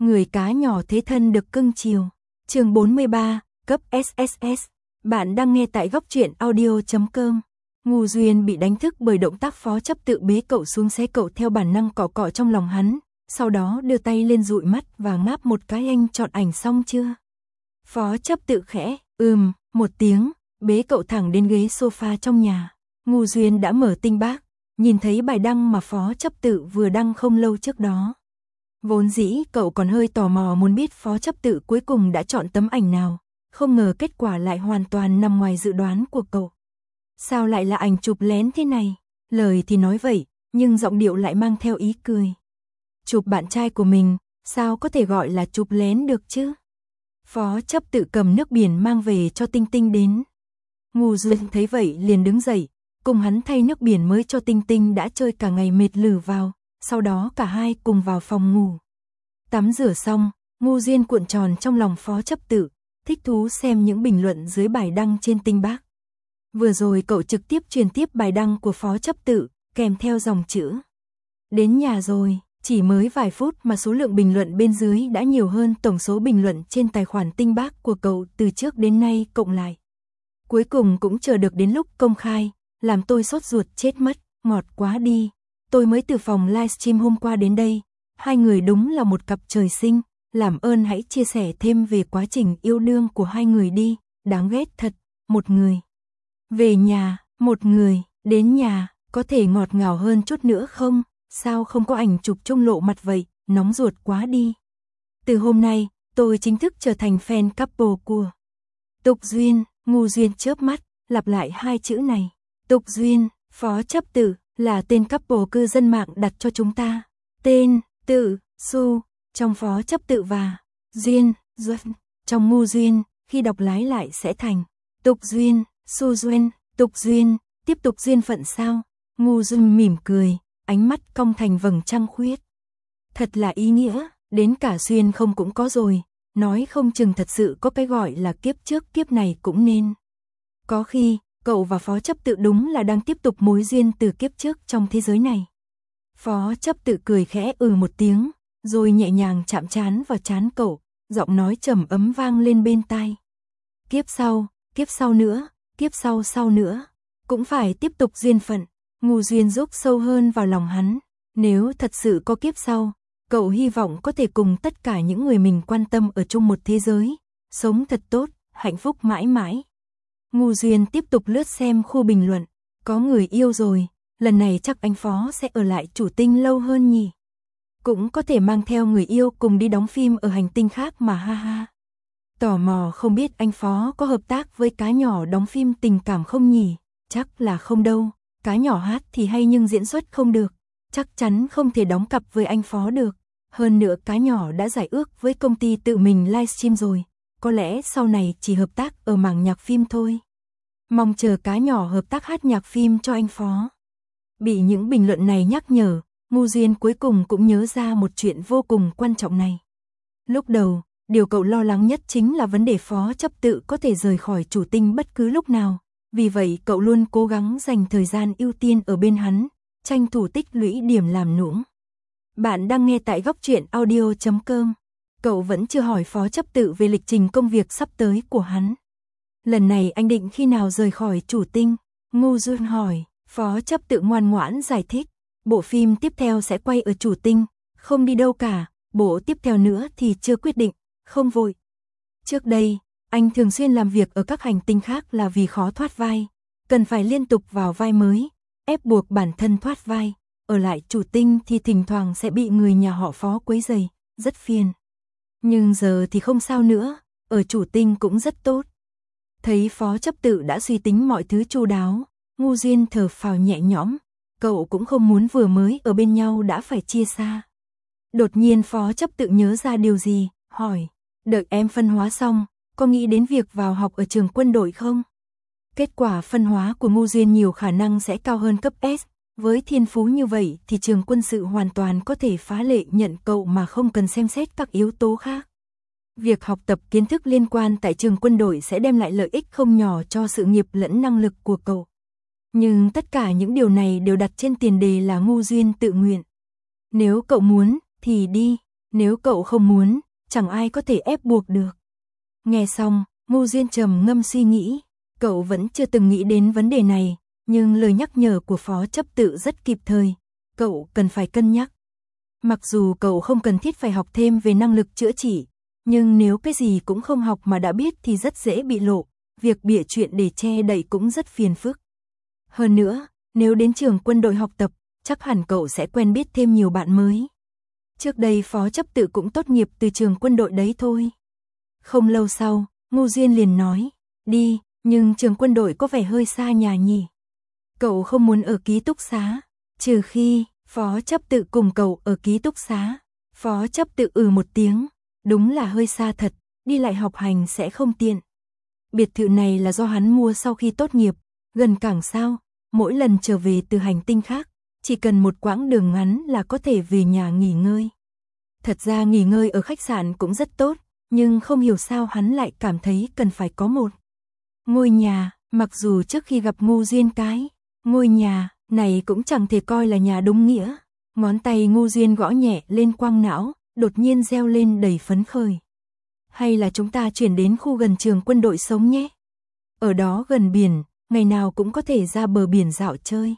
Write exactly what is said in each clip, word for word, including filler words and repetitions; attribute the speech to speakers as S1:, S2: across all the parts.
S1: Người cá nhỏ thế thân được cưng chiều. Chương bốn mươi ba, cấp ét ét ét. Bạn đang nghe tại góc truyện audio chấm com. Ngô Duyên bị đánh thức bởi động tác Phó Chấp Tự bế cậu xuống xé cậu theo bản năng cọ cọ trong lòng hắn, sau đó đưa tay lên dụi mắt và ngáp một cái. Anh chọn ảnh xong chưa? Phó Chấp Tự khẽ, ừm, một tiếng, bế cậu thẳng đến ghế sofa trong nhà. Ngô Duyên đã mở tinh bác, nhìn thấy bài đăng mà Phó Chấp Tự vừa đăng không lâu trước đó. Vốn dĩ cậu còn hơi tò mò muốn biết Phó Chấp Tự cuối cùng đã chọn tấm ảnh nào, không ngờ kết quả lại hoàn toàn nằm ngoài dự đoán của cậu. Sao lại là ảnh chụp lén thế này? Lời thì nói vậy, nhưng giọng điệu lại mang theo ý cười. Chụp bạn trai của mình, sao có thể gọi là chụp lén được chứ? Phó Chấp Tự cầm nước biển mang về cho Tinh Tinh đến. Ngô Duyên thấy vậy liền đứng dậy, cùng hắn thay nước biển mới cho Tinh Tinh đã chơi cả ngày mệt lử vào, sau đó cả hai cùng vào phòng ngủ. Tắm rửa xong, Ngô Duyên cuộn tròn trong lòng Phó Chấp Tự, thích thú xem những bình luận dưới bài đăng trên Tinh Bác. Vừa rồi cậu trực tiếp truyền tiếp bài đăng của Phó Chấp Tự, kèm theo dòng chữ. Đến nhà rồi, chỉ mới vài phút mà số lượng bình luận bên dưới đã nhiều hơn tổng số bình luận trên tài khoản Tinh Bác của cậu từ trước đến nay cộng lại. Cuối cùng cũng chờ được đến lúc công khai, làm tôi sốt ruột chết mất, ngọt quá đi. Tôi mới từ phòng livestream hôm qua đến đây, hai người đúng là một cặp trời sinh, làm ơn hãy chia sẻ thêm về quá trình yêu đương của hai người đi, đáng ghét thật, một người. Về nhà, một người, đến nhà, có thể ngọt ngào hơn chút nữa không? Sao không có ảnh chụp chung lộ mặt vậy, nóng ruột quá đi. Từ hôm nay, tôi chính thức trở thành fan couple của Tục Duyên. Ngô Duyên chớp mắt, lặp lại hai chữ này. Tục Duyên, Phó Chấp Tự, là tên couple cư dân mạng đặt cho chúng ta. Tên, Tự, Su, trong Phó Chấp Tự và Duyên, Duyên, trong Ngô Duyên, khi đọc lái lại sẽ thành Tục Duyên, Su Duyên, Tục Duyên, tiếp tục duyên phận sao? Ngô Duyên mỉm cười, ánh mắt cong thành vầng trăng khuyết. Thật là ý nghĩa, đến cả duyên không cũng có rồi. Nói không chừng thật sự có cái gọi là kiếp trước kiếp này cũng nên. Có khi, cậu và Phó Chấp Tự đúng là đang tiếp tục mối duyên từ kiếp trước trong thế giới này. Phó Chấp Tự cười khẽ ừ một tiếng, rồi nhẹ nhàng chạm trán vào trán cậu, giọng nói trầm ấm vang lên bên tai. Kiếp sau, kiếp sau nữa, kiếp sau sau nữa, cũng phải tiếp tục duyên phận. Ngô Duyên rúc sâu hơn vào lòng hắn. Nếu thật sự có kiếp sau, cậu hy vọng có thể cùng tất cả những người mình quan tâm ở chung một thế giới, sống thật tốt, hạnh phúc mãi mãi. Ngô Duyên tiếp tục lướt xem khu bình luận, có người yêu rồi, lần này chắc anh Phó sẽ ở lại Chủ Tinh lâu hơn nhỉ. Cũng có thể mang theo người yêu cùng đi đóng phim ở hành tinh khác mà ha ha. Tò mò không biết anh Phó có hợp tác với Cá Nhỏ đóng phim tình cảm không nhỉ, chắc là không đâu, Cá Nhỏ hát thì hay nhưng diễn xuất không được, chắc chắn không thể đóng cặp với anh Phó được. Hơn nữa Cá Nhỏ đã giải ước với công ty tự mình livestream rồi, có lẽ sau này chỉ hợp tác ở mảng nhạc phim thôi. Mong chờ Cá Nhỏ hợp tác hát nhạc phim cho anh Phó. Bị những bình luận này nhắc nhở, Ngô Duyên cuối cùng cũng nhớ ra một chuyện vô cùng quan trọng này. Lúc đầu, điều cậu lo lắng nhất chính là vấn đề Phó Chấp Tự có thể rời khỏi Chủ Tinh bất cứ lúc nào. Vì vậy cậu luôn cố gắng dành thời gian ưu tiên ở bên hắn, tranh thủ tích lũy điểm làm nũng. Bạn đang nghe tại góc truyện audio chấm com. Cậu vẫn chưa hỏi Phó Chấp Tự về lịch trình công việc sắp tới của hắn. Lần này anh định khi nào rời khỏi Chủ Tinh? Ngô Duyên hỏi. Phó Chấp Tự ngoan ngoãn giải thích. Bộ phim tiếp theo sẽ quay ở Chủ Tinh, không đi đâu cả. Bộ tiếp theo nữa thì chưa quyết định, không vội. Trước đây, anh thường xuyên làm việc ở các hành tinh khác là vì khó thoát vai. Cần phải liên tục vào vai mới, ép buộc bản thân thoát vai. Ở lại Chủ Tinh thì thỉnh thoảng sẽ bị người nhà họ Phó quấy rầy, rất phiền. Nhưng giờ thì không sao nữa, ở Chủ Tinh cũng rất tốt. Thấy Phó Chấp Tự đã suy tính mọi thứ chu đáo, Ngô Duyên thở phào nhẹ nhõm, cậu cũng không muốn vừa mới ở bên nhau đã phải chia xa. Đột nhiên Phó Chấp Tự nhớ ra điều gì, hỏi, đợi em phân hóa xong, có nghĩ đến việc vào học ở trường quân đội không? Kết quả phân hóa của Ngô Duyên nhiều khả năng sẽ cao hơn cấp S. Với thiên phú như vậy thì trường quân sự hoàn toàn có thể phá lệ nhận cậu mà không cần xem xét các yếu tố khác. Việc học tập kiến thức liên quan tại trường quân đội sẽ đem lại lợi ích không nhỏ cho sự nghiệp lẫn năng lực của cậu. Nhưng tất cả những điều này đều đặt trên tiền đề là Ngô Duyên tự nguyện. Nếu cậu muốn, thì đi. Nếu cậu không muốn, chẳng ai có thể ép buộc được. Nghe xong, Ngô Duyên trầm ngâm suy nghĩ, cậu vẫn chưa từng nghĩ đến vấn đề này, nhưng lời nhắc nhở của phó chấp tự rất kịp thời, cậu cần phải cân nhắc. Mặc dù cậu không cần thiết phải học thêm về năng lực chữa trị, nhưng nếu cái gì cũng không học mà đã biết thì rất dễ bị lộ, việc bịa chuyện để che đậy cũng rất phiền phức. Hơn nữa, nếu đến trường quân đội học tập, chắc hẳn cậu sẽ quen biết thêm nhiều bạn mới. Trước đây phó chấp tự cũng tốt nghiệp từ trường quân đội đấy thôi. Không lâu sau, Ngô Duyên liền nói, đi, nhưng trường quân đội có vẻ hơi xa nhà nhỉ. Cậu không muốn ở ký túc xá, trừ khi phó chấp tự cùng cậu ở ký túc xá. Phó chấp tự ừ một tiếng, đúng là hơi xa thật, đi lại học hành sẽ không tiện. Biệt thự này là do hắn mua sau khi tốt nghiệp, gần cảng sao, mỗi lần trở về từ hành tinh khác, chỉ cần một quãng đường ngắn là có thể về nhà nghỉ ngơi. Thật ra nghỉ ngơi ở khách sạn cũng rất tốt, nhưng không hiểu sao hắn lại cảm thấy cần phải có một ngôi nhà, mặc dù trước khi gặp Ngô Duyên cái ngôi nhà này cũng chẳng thể coi là nhà đúng nghĩa. Ngón tay Ngô Duyên gõ nhẹ lên quang não, đột nhiên reo lên đầy phấn khởi. Hay là chúng ta chuyển đến khu gần trường quân đội sống nhé. Ở đó gần biển, ngày nào cũng có thể ra bờ biển dạo chơi.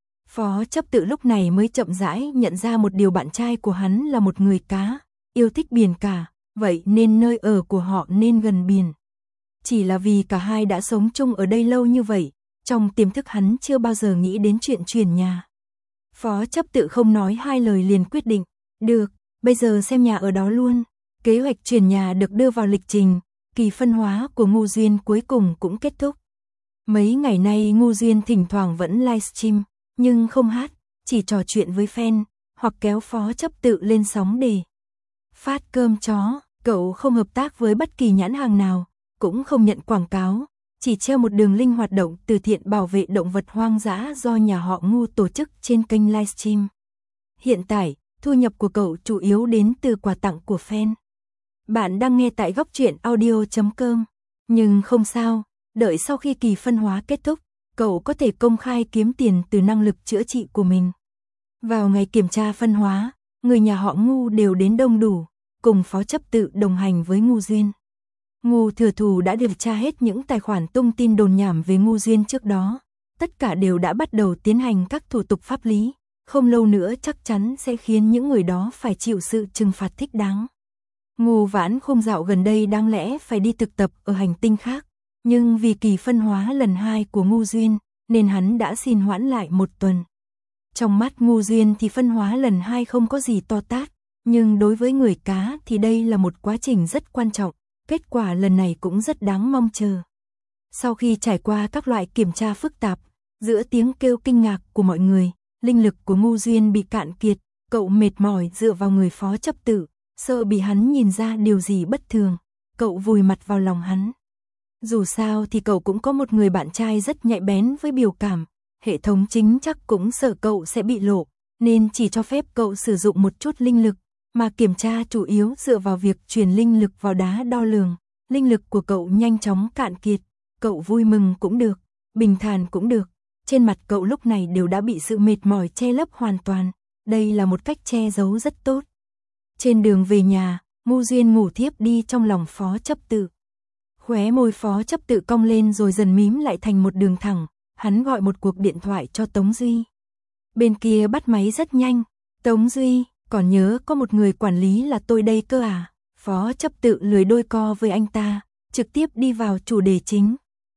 S1: Phó chấp tự lúc này mới chậm rãi nhận ra một điều, bạn trai của hắn là một người cá, yêu thích biển cả, vậy nên nơi ở của họ nên gần biển. Chỉ là vì cả hai đã sống chung ở đây lâu như vậy, trong tiềm thức hắn chưa bao giờ nghĩ đến chuyện chuyển nhà. Phó chấp tự không nói hai lời liền quyết định, được, bây giờ xem nhà ở đó luôn. Kế hoạch chuyển nhà được đưa vào lịch trình, kỳ phân hóa của Ngô Duyên cuối cùng cũng kết thúc. Mấy ngày nay Ngô Duyên thỉnh thoảng vẫn livestream, nhưng không hát, chỉ trò chuyện với fan, hoặc kéo phó chấp tự lên sóng để phát cơm chó. Cậu không hợp tác với bất kỳ nhãn hàng nào, cũng không nhận quảng cáo, chỉ treo một đường link hoạt động từ thiện bảo vệ động vật hoang dã do nhà họ Ngô tổ chức trên kênh livestream. Hiện tại, thu nhập của cậu chủ yếu đến từ quà tặng của fan. Bạn đang nghe tại góc truyện audio chấm com. Nhưng không sao, đợi sau khi kỳ phân hóa kết thúc, cậu có thể công khai kiếm tiền từ năng lực chữa trị của mình. Vào ngày kiểm tra phân hóa, người nhà họ Ngô đều đến đông đủ, cùng phó chấp tự đồng hành với Ngô Duyên. Ngô Thừa Thù đã điều tra hết những tài khoản tung tin đồn nhảm về Ngô Duyên trước đó. Tất cả đều đã bắt đầu tiến hành các thủ tục pháp lý, không lâu nữa chắc chắn sẽ khiến những người đó phải chịu sự trừng phạt thích đáng. Ngô Vãn Khung dạo gần đây đáng lẽ phải đi thực tập ở hành tinh khác, nhưng vì kỳ phân hóa lần hai của Ngô Duyên, nên hắn đã xin hoãn lại một tuần. Trong mắt Ngô Duyên thì phân hóa lần hai không có gì to tát, nhưng đối với người cá thì đây là một quá trình rất quan trọng, kết quả lần này cũng rất đáng mong chờ. Sau khi trải qua các loại kiểm tra phức tạp, giữa tiếng kêu kinh ngạc của mọi người, linh lực của Ngô Duyên bị cạn kiệt, cậu mệt mỏi dựa vào người phó chấp tự, sợ bị hắn nhìn ra điều gì bất thường, cậu vùi mặt vào lòng hắn. Dù sao thì cậu cũng có một người bạn trai rất nhạy bén với biểu cảm, hệ thống chính chắc cũng sợ cậu sẽ bị lộ, nên chỉ cho phép cậu sử dụng một chút linh lực, mà kiểm tra chủ yếu dựa vào việc truyền linh lực vào đá đo lường. Linh lực của cậu nhanh chóng cạn kiệt, cậu vui mừng cũng được, bình thản cũng được, trên mặt cậu lúc này đều đã bị sự mệt mỏi che lấp hoàn toàn, đây là một cách che giấu rất tốt. Trên đường về nhà, Ngô Duyên ngủ thiếp đi trong lòng phó chấp tự. Khóe môi phó chấp tự cong lên rồi dần mím lại thành một đường thẳng, hắn gọi một cuộc điện thoại cho Tống Duy. Bên kia bắt máy rất nhanh, Tống Duy, còn nhớ có một người quản lý là tôi đây cơ à? Phó chấp tự lười đôi co với anh ta, trực tiếp đi vào chủ đề chính.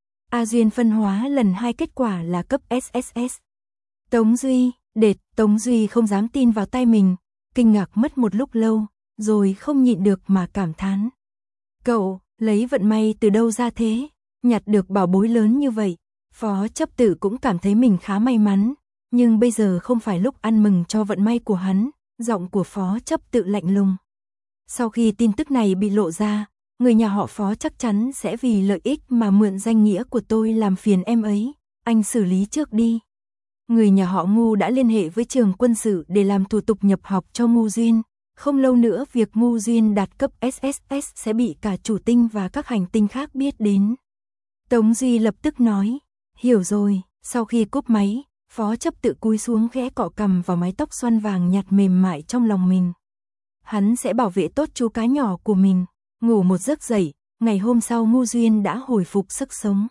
S1: A Duyên phân hóa lần hai kết quả là cấp ét ét ét. Tống Duy, đệt, Tống Duy không dám tin vào tay mình, kinh ngạc mất một lúc lâu, rồi không nhịn được mà cảm thán. Cậu, lấy vận may từ đâu ra thế? Nhặt được bảo bối lớn như vậy. Phó chấp tự cũng cảm thấy mình khá may mắn, nhưng bây giờ không phải lúc ăn mừng cho vận may của hắn, giọng của phó chấp tự lạnh lùng. Sau khi tin tức này bị lộ ra, người nhà họ Phó chắc chắn sẽ vì lợi ích mà mượn danh nghĩa của tôi làm phiền em ấy, anh xử lý trước đi. Người nhà họ Ngô đã liên hệ với trường quân sự để làm thủ tục nhập học cho Ngô Duyên, không lâu nữa việc Ngô Duyên đạt cấp ét ét ét sẽ bị cả chủ tinh và các hành tinh khác biết đến. Tống Duy lập tức nói, hiểu rồi. Sau khi cúp máy, Phó chấp tự cúi xuống khẽ cọ cằm vào mái tóc xoăn vàng nhạt mềm mại trong lòng mình. hắn sẽ bảo vệ tốt chú cá nhỏ của mình. Ngủ một giấc dậy, ngày hôm sau Ngô Duyên đã hồi phục sức sống.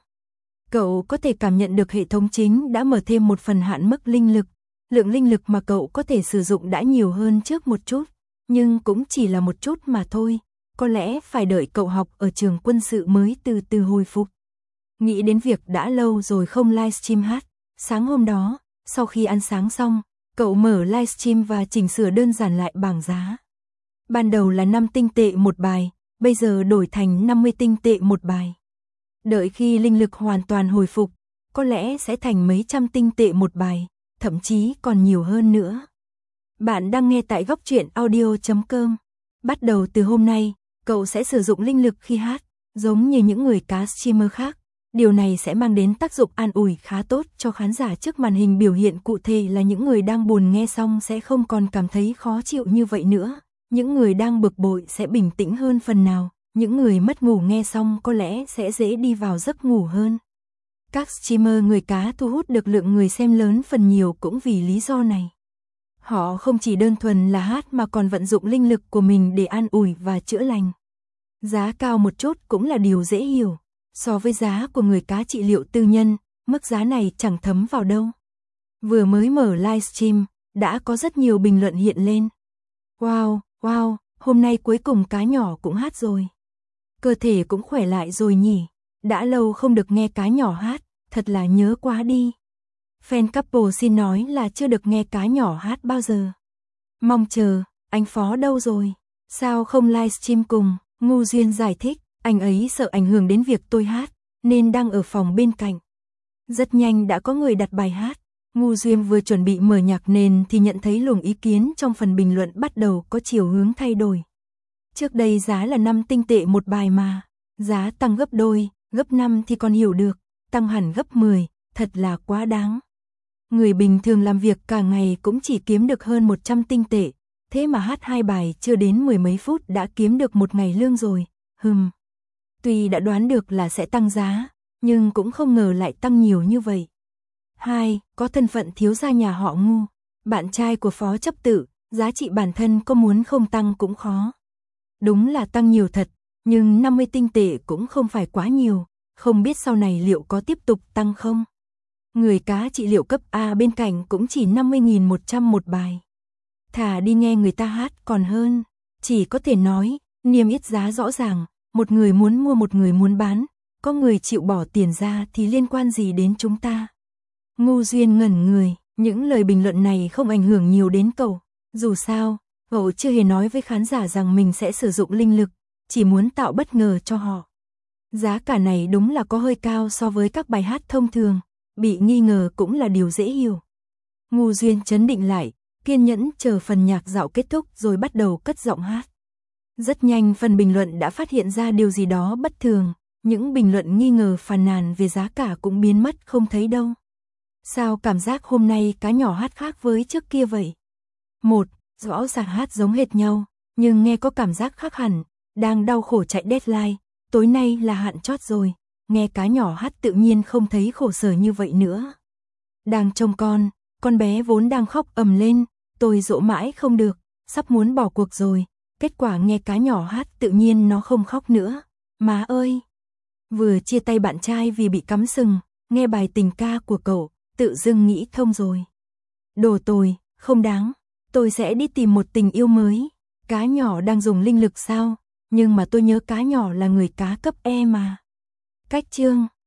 S1: Cậu có thể cảm nhận được hệ thống chính đã mở thêm một phần hạn mức linh lực. Lượng linh lực mà cậu có thể sử dụng đã nhiều hơn trước một chút, nhưng cũng chỉ là một chút mà thôi. Có lẽ phải đợi cậu học ở trường quân sự mới từ từ hồi phục. Nghĩ đến việc đã lâu rồi không livestream hát. Sáng hôm đó, sau khi ăn sáng xong, cậu mở livestream và chỉnh sửa đơn giản lại bảng giá. Ban đầu là năm tinh tệ một bài, bây giờ đổi thành năm mươi tinh tệ một bài. Đợi khi linh lực hoàn toàn hồi phục, có lẽ sẽ thành mấy trăm tinh tệ một bài, thậm chí còn nhiều hơn nữa. Bạn đang nghe tại góc truyện audio chấm com. Bắt đầu từ hôm nay, cậu sẽ sử dụng linh lực khi hát, giống như những người cá streamer khác. Điều này sẽ mang đến tác dụng an ủi khá tốt cho khán giả trước màn hình, biểu hiện cụ thể là những người đang buồn nghe xong sẽ không còn cảm thấy khó chịu như vậy nữa. Những người đang bực bội sẽ bình tĩnh hơn phần nào, những người mất ngủ nghe xong có lẽ sẽ dễ đi vào giấc ngủ hơn. Các streamer người cá thu hút được lượng người xem lớn phần nhiều cũng vì lý do này. Họ không chỉ đơn thuần là hát mà còn vận dụng linh lực của mình để an ủi và chữa lành. Giá cao một chút cũng là điều dễ hiểu. So với giá của người cá trị liệu tư nhân, mức giá này chẳng thấm vào đâu. Vừa mới mở livestream, đã có rất nhiều bình luận hiện lên. Wow, wow, hôm nay cuối cùng cá nhỏ cũng hát rồi. Cơ thể cũng khỏe lại rồi nhỉ. Đã lâu không được nghe cá nhỏ hát, thật là nhớ quá đi. Fan couple xin nói là chưa được nghe cá nhỏ hát bao giờ. Mong chờ, anh Phó đâu rồi? Sao không livestream cùng? Ngô Duyên giải thích, anh ấy sợ ảnh hưởng đến việc tôi hát, nên đang ở phòng bên cạnh. Rất nhanh đã có người đặt bài hát. Ngô Duyên vừa chuẩn bị mở nhạc nền thì nhận thấy luồng ý kiến trong phần bình luận bắt đầu có chiều hướng thay đổi. Trước đây giá là năm tinh tệ một bài mà, giá tăng gấp đôi, gấp năm thì còn hiểu được, tăng hẳn gấp mười, thật là quá đáng. Người bình thường làm việc cả ngày cũng chỉ kiếm được hơn một trăm tinh tệ, thế mà hát hai bài chưa đến mười mấy phút đã kiếm được một ngày lương rồi, hừm. Tuy đã đoán được là sẽ tăng giá, nhưng cũng không ngờ lại tăng nhiều như vậy. Hai, có thân phận thiếu gia nhà họ Ngô, bạn trai của Phó chấp tự, giá trị bản thân có muốn không tăng cũng khó. Đúng là tăng nhiều thật, nhưng năm mươi tinh tệ cũng không phải quá nhiều, không biết sau này liệu có tiếp tục tăng không. Người cá trị liệu cấp A bên cạnh cũng chỉ năm mươi nghìn một trăm một bài. Thà đi nghe người ta hát còn hơn, chỉ có thể nói, niêm yết giá rõ ràng, một người muốn mua một người muốn bán, có người chịu bỏ tiền ra thì liên quan gì đến chúng ta. Ngô Duyên ngẩn người, những lời bình luận này không ảnh hưởng nhiều đến cậu, dù sao, cậu chưa hề nói với khán giả rằng mình sẽ sử dụng linh lực, chỉ muốn tạo bất ngờ cho họ. Giá cả này đúng là có hơi cao so với các bài hát thông thường, bị nghi ngờ cũng là điều dễ hiểu. Ngô Duyên trấn định lại, kiên nhẫn chờ phần nhạc dạo kết thúc rồi bắt đầu cất giọng hát. Rất nhanh phần bình luận đã phát hiện ra điều gì đó bất thường, những bình luận nghi ngờ phàn nàn về giá cả cũng biến mất không thấy đâu. Sao cảm giác hôm nay cá nhỏ hát khác với trước kia vậy? Một, rõ ràng hát giống hệt nhau, nhưng nghe có cảm giác khác hẳn, đang đau khổ chạy deadline, tối nay là hạn chót rồi, nghe cá nhỏ hát tự nhiên không thấy khổ sở như vậy nữa. Đang trông con, con bé vốn đang khóc ầm lên, tôi dỗ mãi không được, sắp muốn bỏ cuộc rồi, kết quả nghe cá nhỏ hát tự nhiên nó không khóc nữa. Má ơi! Vừa chia tay bạn trai vì bị cắm sừng, nghe bài tình ca của cậu, tự dưng nghĩ thông rồi. Đồ tồi, không đáng, tôi sẽ đi tìm một tình yêu mới. Cá nhỏ đang dùng linh lực sao? Nhưng mà tôi nhớ cá nhỏ là người cá cấp E mà. Cách chương